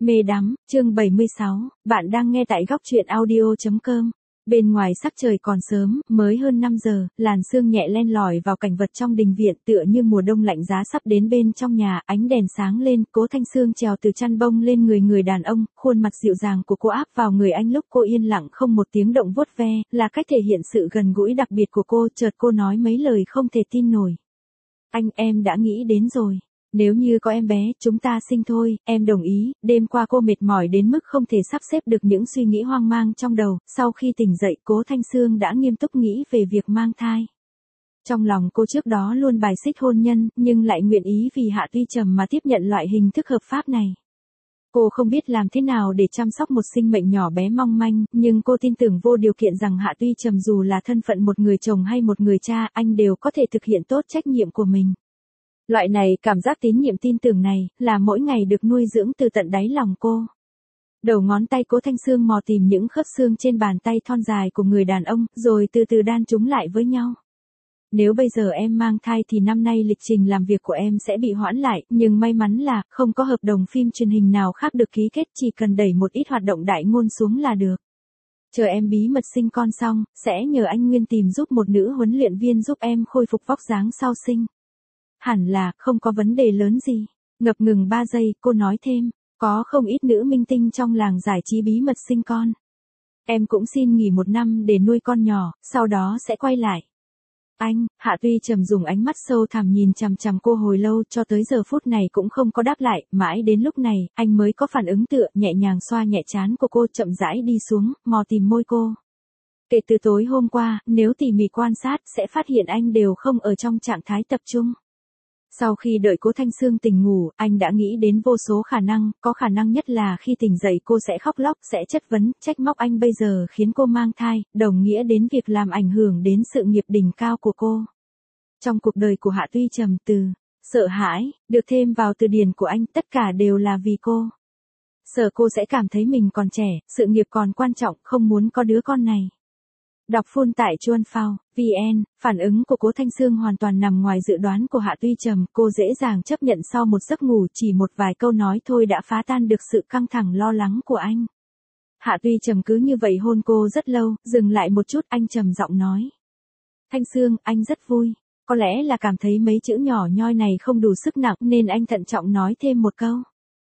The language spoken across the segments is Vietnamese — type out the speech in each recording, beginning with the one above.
Mê đắm, chương 76, bạn đang nghe tại góc truyện audio.com. Bên ngoài sắc trời còn sớm, mới hơn 5 giờ, làn sương nhẹ len lỏi vào cảnh vật trong đình viện tựa như mùa đông lạnh giá sắp đến bên trong nhà, ánh đèn sáng lên, Cố Thanh Sương trèo từ chăn bông lên người đàn ông, khuôn mặt dịu dàng của cô áp vào người anh lúc cô yên lặng không một tiếng động vuốt ve, là cách thể hiện sự gần gũi đặc biệt của cô, chợt cô nói mấy lời không thể tin nổi. Anh, em đã nghĩ đến rồi. Nếu như có em bé, chúng ta sinh thôi, em đồng ý. Đêm qua cô mệt mỏi đến mức không thể sắp xếp được những suy nghĩ hoang mang trong đầu, sau khi tỉnh dậy Cố Thanh Sương đã nghiêm túc nghĩ về việc mang thai. Trong lòng cô trước đó luôn bài xích hôn nhân, nhưng lại nguyện ý vì Hạ Tuy Trầm mà tiếp nhận loại hình thức hợp pháp này. Cô không biết làm thế nào để chăm sóc một sinh mệnh nhỏ bé mong manh, nhưng cô tin tưởng vô điều kiện rằng Hạ Tuy Trầm dù là thân phận một người chồng hay một người cha, anh đều có thể thực hiện tốt trách nhiệm của mình. Loại này, cảm giác tín nhiệm tin tưởng này, là mỗi ngày được nuôi dưỡng từ tận đáy lòng cô. Đầu ngón tay Cố Thanh Sương mò tìm những khớp xương trên bàn tay thon dài của người đàn ông, rồi từ từ đan chúng lại với nhau. Nếu bây giờ em mang thai thì năm nay lịch trình làm việc của em sẽ bị hoãn lại, nhưng may mắn là, không có hợp đồng phim truyền hình nào khác được ký kết, chỉ cần đẩy một ít hoạt động đại ngôn xuống là được. Chờ em bí mật sinh con xong, sẽ nhờ anh Nguyên tìm giúp một nữ huấn luyện viên giúp em khôi phục vóc dáng sau sinh. Hẳn là, không có vấn đề lớn gì. Ngập ngừng 3 giây, cô nói thêm, có không ít nữ minh tinh trong làng giải trí bí mật sinh con. Em cũng xin nghỉ 1 năm để nuôi con nhỏ, sau đó sẽ quay lại. Anh, Hạ Tuy Trầm dùng ánh mắt sâu thẳm nhìn chằm chằm cô hồi lâu, cho tới giờ phút này cũng không có đáp lại, mãi đến lúc này, anh mới có phản ứng tựa, nhẹ nhàng xoa nhẹ trán của cô, chậm rãi đi xuống, mò tìm môi cô. Kể từ tối hôm qua, nếu tỉ mỉ quan sát, sẽ phát hiện anh đều không ở trong trạng thái tập trung. Sau khi đợi Cố Thanh Sương tỉnh ngủ, anh đã nghĩ đến vô số khả năng, có khả năng nhất là khi tỉnh dậy cô sẽ khóc lóc, sẽ chất vấn, trách móc anh bây giờ khiến cô mang thai, đồng nghĩa đến việc làm ảnh hưởng đến sự nghiệp đỉnh cao của cô. Trong cuộc đời của Hạ Tuy Trầm, từ sợ hãi, được thêm vào từ điển của anh, tất cả đều là vì cô. Sợ cô sẽ cảm thấy mình còn trẻ, sự nghiệp còn quan trọng, không muốn có đứa con này. Đọc full tại Chuan Phao, VN, phản ứng của Cố Thanh Sương hoàn toàn nằm ngoài dự đoán của Hạ Tuy Trầm, cô dễ dàng chấp nhận sau một giấc ngủ, chỉ một vài câu nói thôi đã phá tan được sự căng thẳng lo lắng của anh. Hạ Tuy Trầm cứ như vậy hôn cô rất lâu, dừng lại một chút, anh trầm giọng nói. Thanh Sương, anh rất vui. Có lẽ là cảm thấy mấy chữ nhỏ nhoi này không đủ sức nặng nên anh thận trọng nói thêm một câu.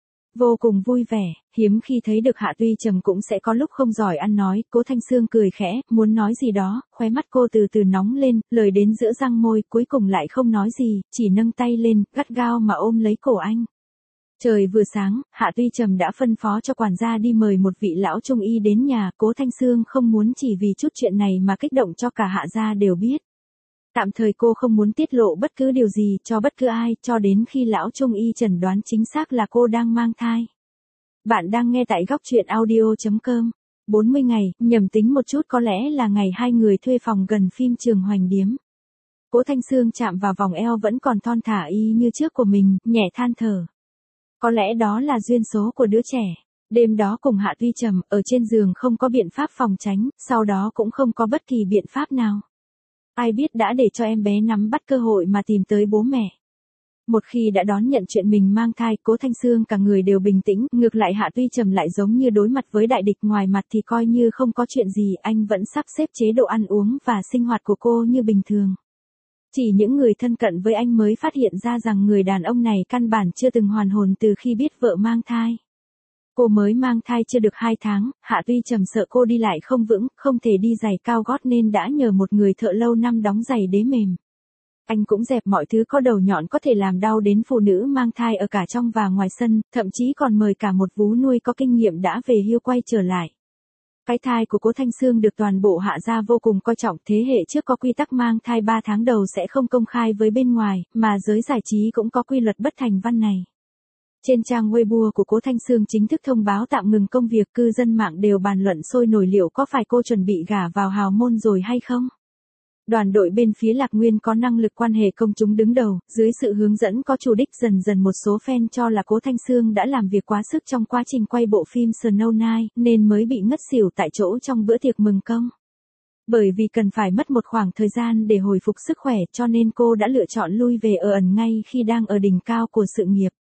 Vô cùng vui vẻ, hiếm khi thấy được Hạ Tuy Trầm cũng sẽ có lúc không giỏi ăn nói, Cố Thanh Sương cười khẽ, muốn nói gì đó, khóe mắt cô từ từ nóng lên, lời đến giữa răng môi, cuối cùng lại không nói gì, chỉ nâng tay lên, gắt gao mà ôm lấy cổ anh. Trời vừa sáng, Hạ Tuy Trầm đã phân phó cho quản gia đi mời một vị lão trung y đến nhà, Cố Thanh Sương không muốn chỉ vì chút chuyện này mà kích động cho cả Hạ gia đều biết. Tạm thời cô không muốn tiết lộ bất cứ điều gì cho bất cứ ai, cho đến khi lão trung y chẩn đoán chính xác là cô đang mang thai. Bạn đang nghe tại góc truyện audio.com. 40 ngày, nhầm tính một chút có lẽ là ngày hai người thuê phòng gần phim trường Hoành Điếm. Cố Thanh Sương chạm vào vòng eo vẫn còn thon thả y như trước của mình, nhẹ than thở. Có lẽ đó là duyên số của đứa trẻ. Đêm đó cùng Hạ Tuy Trầm, ở trên giường không có biện pháp phòng tránh, sau đó cũng không có bất kỳ biện pháp nào. Ai biết đã để cho em bé nắm bắt cơ hội mà tìm tới bố mẹ. Một khi đã đón nhận chuyện mình mang thai, Cố Thanh Sương cả người đều bình tĩnh, ngược lại Hạ Tuy Trầm lại giống như đối mặt với đại địch, ngoài mặt thì coi như không có chuyện gì, anh vẫn sắp xếp chế độ ăn uống và sinh hoạt của cô như bình thường. Chỉ những người thân cận với anh mới phát hiện ra rằng người đàn ông này căn bản chưa từng hoàn hồn từ khi biết vợ mang thai. Cô mới mang thai chưa được 2 tháng, Hạ Tuy Trầm sợ cô đi lại không vững, không thể đi giày cao gót nên đã nhờ một người thợ lâu năm đóng giày đế mềm. Anh cũng dẹp mọi thứ có đầu nhọn có thể làm đau đến phụ nữ mang thai ở cả trong và ngoài sân, thậm chí còn mời cả một vú nuôi có kinh nghiệm đã về hưu quay trở lại. Cái thai của Cố Thanh Sương được toàn bộ Hạ gia vô cùng coi trọng, thế hệ trước có quy tắc mang thai 3 tháng đầu sẽ không công khai với bên ngoài, mà giới giải trí cũng có quy luật bất thành văn này. Trên trang Weibo của Cố Thanh Sương chính thức thông báo tạm ngừng công việc, cư dân mạng đều bàn luận sôi nổi liệu có phải cô chuẩn bị gả vào hào môn rồi hay không. Đoàn đội bên phía Lạc Nguyên có năng lực quan hệ công chúng đứng đầu, dưới sự hướng dẫn có chủ đích, dần dần một số fan cho là Cố Thanh Sương đã làm việc quá sức trong quá trình quay bộ phim Snow Night, nên mới bị ngất xỉu tại chỗ trong bữa tiệc mừng công. Bởi vì cần phải mất một khoảng thời gian để hồi phục sức khỏe cho nên cô đã lựa chọn lui về ở ẩn ngay khi đang ở đỉnh cao của sự nghiệp.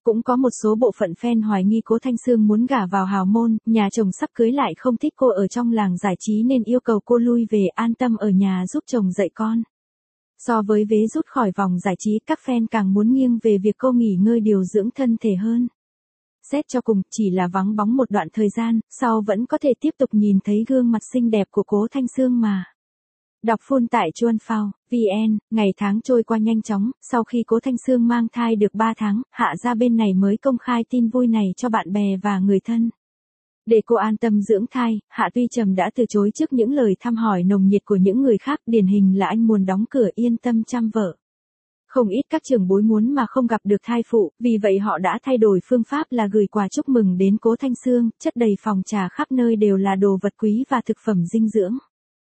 Cũng có một số bộ phận fan hoài nghi Cố Thanh Sương muốn gả vào hào môn, nhà chồng sắp cưới lại không thích cô ở trong làng giải trí nên yêu cầu cô lui về an tâm ở nhà giúp chồng dạy con. So với vế rút khỏi vòng giải trí, các fan càng muốn nghiêng về việc cô nghỉ ngơi điều dưỡng thân thể hơn. Xét cho cùng, chỉ là vắng bóng một đoạn thời gian, sau vẫn có thể tiếp tục nhìn thấy gương mặt xinh đẹp của Cố Thanh Sương mà. Đọc full tại Chuan Phao, VN, ngày tháng trôi qua nhanh chóng, sau khi Cố Thanh Sương mang thai được 3 tháng, Hạ gia bên này mới công khai tin vui này cho bạn bè và người thân. Để cô an tâm dưỡng thai, Hạ Tuy Trầm đã từ chối trước những lời thăm hỏi nồng nhiệt của những người khác, điển hình là anh muốn đóng cửa yên tâm chăm vợ. Không ít các trưởng bối muốn mà không gặp được thai phụ, vì vậy họ đã thay đổi phương pháp là gửi quà chúc mừng đến Cố Thanh Sương, chất đầy phòng trà khắp nơi đều là đồ vật quý và thực phẩm dinh dưỡng.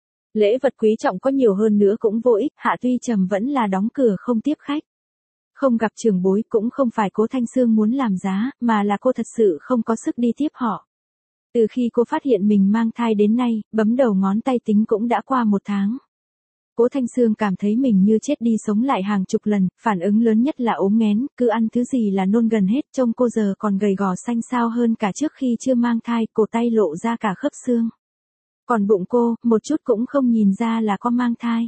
Lễ vật quý trọng có nhiều hơn nữa cũng vô ích, Hạ Tuy Trầm vẫn là đóng cửa không tiếp khách. Không gặp trưởng bối cũng không phải Cố Thanh Sương muốn làm giá, mà là cô thật sự không có sức đi tiếp họ. Từ khi cô phát hiện mình mang thai đến nay, bấm đầu ngón tay tính cũng đã qua 1 tháng. Cố Thanh Sương cảm thấy mình như chết đi sống lại hàng chục lần, phản ứng lớn nhất là ốm nghén, cứ ăn thứ gì là nôn gần hết, trông cô giờ còn gầy gò xanh xao hơn cả trước khi chưa mang thai, cổ tay lộ ra cả khớp xương. Còn bụng cô, một chút cũng không nhìn ra là có mang thai.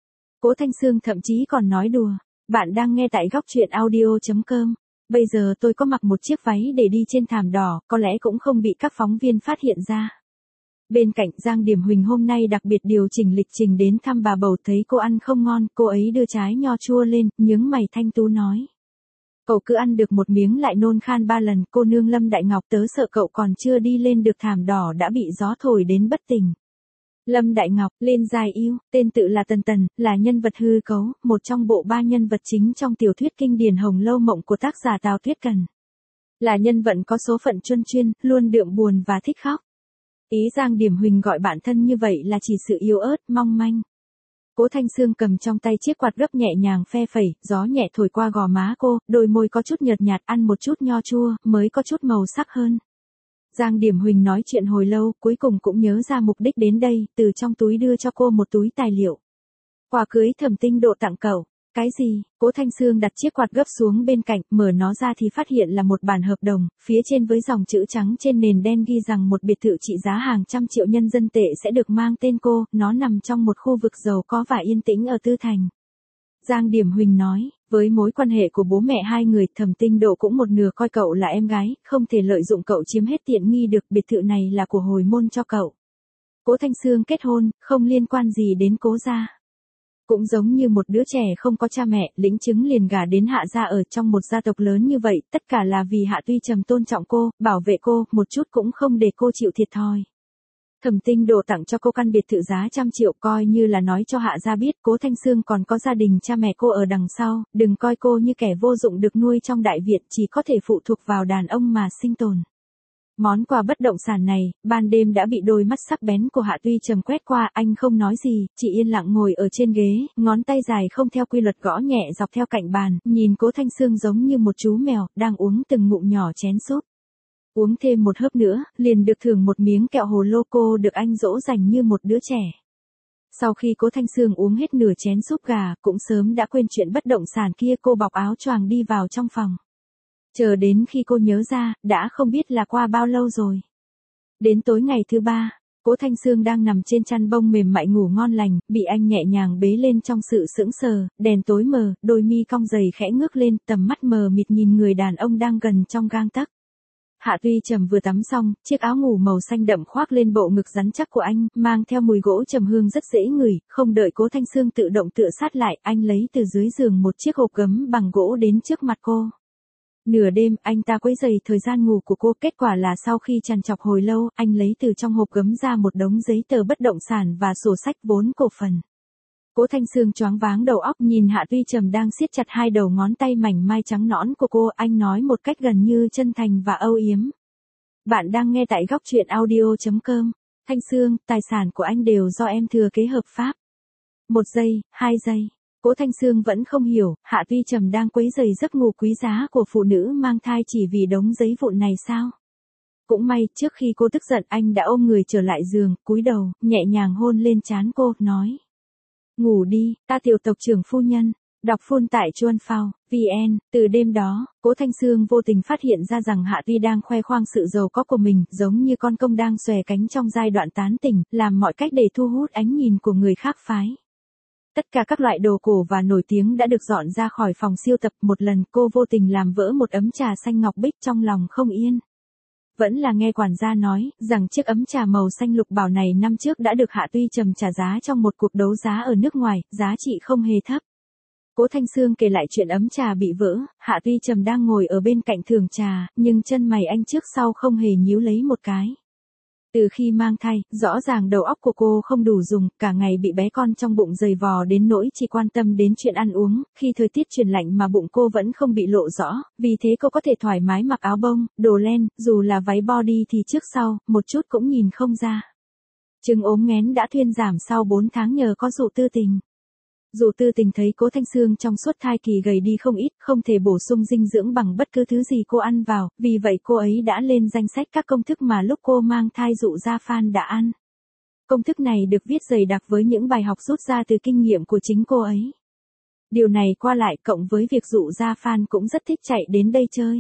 Cố Thanh Sương thậm chí còn nói đùa, bạn đang nghe tại góc truyện audio.com. Bây giờ tôi có mặc một chiếc váy để đi trên thảm đỏ, có lẽ cũng không bị các phóng viên phát hiện ra. Bên cạnh Giang Điểm Huỳnh hôm nay đặc biệt điều chỉnh lịch trình đến thăm bà bầu, thấy cô ăn không ngon, cô ấy đưa trái nho chua lên, nhướng mày thanh tú nói. Cậu cứ ăn được một miếng lại nôn khan 3 lần, cô nương Lâm Đại Ngọc tớ sợ cậu còn chưa đi lên được thảm đỏ đã bị gió thổi đến bất tỉnh. Lâm Đại Ngọc, lên dài yêu, tên tự là Tần Tần, là nhân vật hư cấu, một trong bộ 3 nhân vật chính trong tiểu thuyết kinh điển Hồng Lâu Mộng của tác giả Tào Tuyết Cần. Là nhân vật có số phận chuân chuyên, luôn đượm buồn và thích khóc. Ý Giang Điểm Huỳnh gọi bản thân như vậy là chỉ sự yếu ớt, mong manh. Cố Thanh Sương cầm trong tay chiếc quạt gấp nhẹ nhàng phe phẩy, gió nhẹ thổi qua gò má cô, đôi môi có chút nhợt nhạt, ăn một chút nho chua, mới có chút màu sắc hơn. Giang Điểm Huỳnh nói chuyện hồi lâu, cuối cùng cũng nhớ ra mục đích đến đây, từ trong túi đưa cho cô một túi tài liệu. Quà cưới Thẩm Tinh Độ tặng cậu. Cái gì? Cố Thanh Sương đặt chiếc quạt gấp xuống bên cạnh, mở nó ra thì phát hiện là một bản hợp đồng, phía trên với dòng chữ trắng trên nền đen ghi rằng một biệt thự trị giá hàng trăm triệu nhân dân tệ sẽ được mang tên cô, nó nằm trong một khu vực giàu có và yên tĩnh ở Tư Thành. Giang Điểm Huỳnh nói, với mối quan hệ của bố mẹ hai người, Thẩm Tinh Độ cũng một nửa coi cậu là em gái, không thể lợi dụng cậu chiếm hết tiện nghi được, biệt thự này là của hồi môn cho cậu. Cố Thanh Sương kết hôn, không liên quan gì đến Cố gia. Cũng giống như một đứa trẻ không có cha mẹ, lĩnh chứng liền gả đến Hạ gia, ở trong một gia tộc lớn như vậy, tất cả là vì Hạ Tuy Trầm tôn trọng cô, bảo vệ cô, một chút cũng không để cô chịu thiệt thòi. Thẩm Tinh Độ tặng cho cô căn biệt thự giá 100 triệu, coi như là nói cho Hạ gia biết Cố Thanh Sương còn có gia đình cha mẹ cô ở đằng sau, đừng coi cô như kẻ vô dụng được nuôi trong đại viện, chỉ có thể phụ thuộc vào đàn ông mà sinh tồn. Món quà bất động sản này, ban đêm đã bị đôi mắt sắc bén của Hạ Tuy Trầm quét qua, anh không nói gì, chỉ yên lặng ngồi ở trên ghế, ngón tay dài không theo quy luật gõ nhẹ dọc theo cạnh bàn, nhìn Cố Thanh Sương giống như một chú mèo, đang uống từng ngụm nhỏ chén súp. Uống thêm một hớp nữa, liền được thưởng một miếng kẹo hồ lô, cô được anh dỗ dành như một đứa trẻ. Sau khi Cố Thanh Sương uống hết nửa chén súp gà, cũng sớm đã quên chuyện bất động sản kia, cô bọc áo choàng đi vào trong phòng. Chờ đến khi cô nhớ ra, đã không biết là qua bao lâu rồi. Đến tối ngày thứ 3, Cố Thanh Sương đang nằm trên chăn bông mềm mại ngủ ngon lành, bị anh nhẹ nhàng bế lên trong sự sững sờ, đèn tối mờ, đôi mi cong dày khẽ ngước lên, tầm mắt mờ mịt nhìn người đàn ông đang gần trong gang tấc. Hạ Tuy Trầm vừa tắm xong, chiếc áo ngủ màu xanh đậm khoác lên bộ ngực rắn chắc của anh, mang theo mùi gỗ trầm hương rất dễ ngửi, không đợi Cố Thanh Sương tự động tựa sát lại, anh lấy từ dưới giường một chiếc hộp gấm bằng gỗ đến trước mặt cô. Nửa đêm, anh ta quấy rầy thời gian ngủ của cô, kết quả là sau khi trằn trọc hồi lâu, anh lấy từ trong hộp gấm ra một đống giấy tờ bất động sản và sổ sách vốn cổ phần. Cố Thanh Sương choáng váng đầu óc, nhìn Hạ Tuy Trầm đang siết chặt hai đầu ngón tay mảnh mai trắng nõn của cô, anh nói một cách gần như chân thành và âu yếm. Bạn đang nghe tại góc truyện audio.com. Thanh Sương, tài sản của anh đều do em thừa kế hợp pháp. 1 giây, 2 giây. Cố Thanh Sương vẫn không hiểu, Hạ Tuy Trầm đang quấy rầy giấc ngủ quý giá của phụ nữ mang thai chỉ vì đống giấy vụn này sao? Cũng may, trước khi cô tức giận, anh đã ôm người trở lại giường, cúi đầu, nhẹ nhàng hôn lên trán cô, nói. Ngủ đi, ta tiểu tộc trưởng phu nhân. Đọc full tại Chuan Phao, VN, từ đêm đó, Cố Thanh Sương vô tình phát hiện ra rằng Hạ Tuy đang khoe khoang sự giàu có của mình, giống như con công đang xòe cánh trong giai đoạn tán tỉnh, làm mọi cách để thu hút ánh nhìn của người khác phái. Tất cả các loại đồ cổ và nổi tiếng đã được dọn ra khỏi phòng siêu tập. Một lần cô vô tình làm vỡ một ấm trà xanh ngọc bích, trong lòng không yên. Vẫn là nghe quản gia nói, rằng chiếc ấm trà màu xanh lục bảo này năm trước đã được Hạ Tuy Trầm trả giá trong một cuộc đấu giá ở nước ngoài, giá trị không hề thấp. Cố Thanh Sương kể lại chuyện ấm trà bị vỡ, Hạ Tuy Trầm đang ngồi ở bên cạnh thưởng trà, nhưng chân mày anh trước sau không hề nhíu lấy một cái. Từ khi mang thai, rõ ràng đầu óc của cô không đủ dùng, cả ngày bị bé con trong bụng giày vò đến nỗi chỉ quan tâm đến chuyện ăn uống, khi thời tiết chuyển lạnh mà bụng cô vẫn không bị lộ rõ, vì thế cô có thể thoải mái mặc áo bông, đồ len, dù là váy body thì trước sau, một chút cũng nhìn không ra. Chứng ốm nghén đã thuyên giảm sau 4 tháng nhờ có Dụ Tư Tình. Dụ Tư Tình thấy Cố Thanh Sương trong suốt thai kỳ gầy đi không ít, không thể bổ sung dinh dưỡng bằng bất cứ thứ gì cô ăn vào, vì vậy cô ấy đã lên danh sách các công thức mà lúc cô mang thai Dụ Gia Phan đã ăn. Công thức này được viết dày đặc với những bài học rút ra từ kinh nghiệm của chính cô ấy. Điều này qua lại cộng với việc Dụ Gia Phan cũng rất thích chạy đến đây chơi.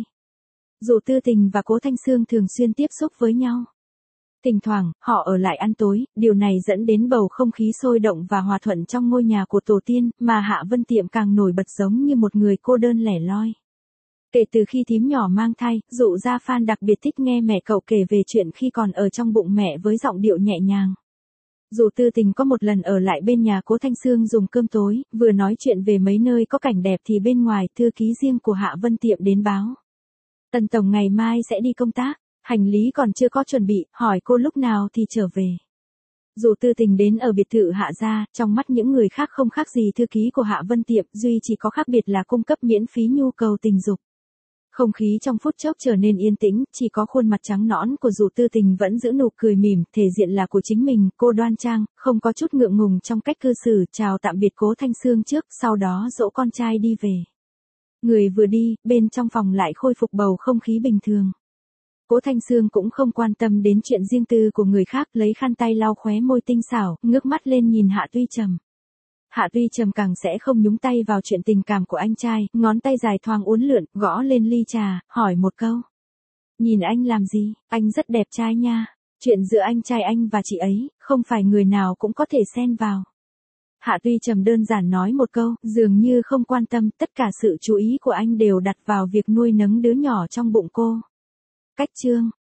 Dụ Tư Tình và Cố Thanh Sương thường xuyên tiếp xúc với nhau. Thỉnh thoảng, họ ở lại ăn tối, điều này dẫn đến bầu không khí sôi động và hòa thuận trong ngôi nhà của tổ tiên, mà Hạ Vân Tiệm càng nổi bật giống như một người cô đơn lẻ loi. Kể từ khi thím nhỏ mang thai, Dụ Gia Phan đặc biệt thích nghe mẹ cậu kể về chuyện khi còn ở trong bụng mẹ với giọng điệu nhẹ nhàng. Dụ Tư Tình có một lần ở lại bên nhà Cố Thanh Sương dùng cơm tối, vừa nói chuyện về mấy nơi có cảnh đẹp thì bên ngoài thư ký riêng của Hạ Vân Tiệm đến báo. Tần tổng ngày mai sẽ đi công tác. Hành lý còn chưa có chuẩn bị, hỏi cô lúc nào thì trở về. Dụ Tư Tình đến ở biệt thự Hạ gia, trong mắt những người khác không khác gì thư ký của Hạ Vân Tiệm, duy chỉ có khác biệt là cung cấp miễn phí nhu cầu tình dục. Không khí trong phút chốc trở nên yên tĩnh, chỉ có khuôn mặt trắng nõn của Dụ Tư Tình vẫn giữ nụ cười mỉm, thể diện là của chính mình, cô đoan trang, không có chút ngượng ngùng trong cách cư xử, chào tạm biệt Cố Thanh Sương trước, sau đó dỗ con trai đi về. Người vừa đi, bên trong phòng lại khôi phục bầu không khí bình thường. Cố Thanh Sương cũng không quan tâm đến chuyện riêng tư của người khác, lấy khăn tay lau khóe môi tinh xảo, ngước mắt lên nhìn Hạ Tuy Trầm. Hạ Tuy Trầm càng sẽ không nhúng tay vào chuyện tình cảm của anh trai, ngón tay dài thoáng uốn lượn, gõ lên ly trà, hỏi một câu. Nhìn anh làm gì, anh rất đẹp trai nha. Chuyện giữa anh trai anh và chị ấy, không phải người nào cũng có thể xen vào. Hạ Tuy Trầm đơn giản nói một câu, dường như không quan tâm, tất cả sự chú ý của anh đều đặt vào việc nuôi nấng đứa nhỏ trong bụng cô. Cách chương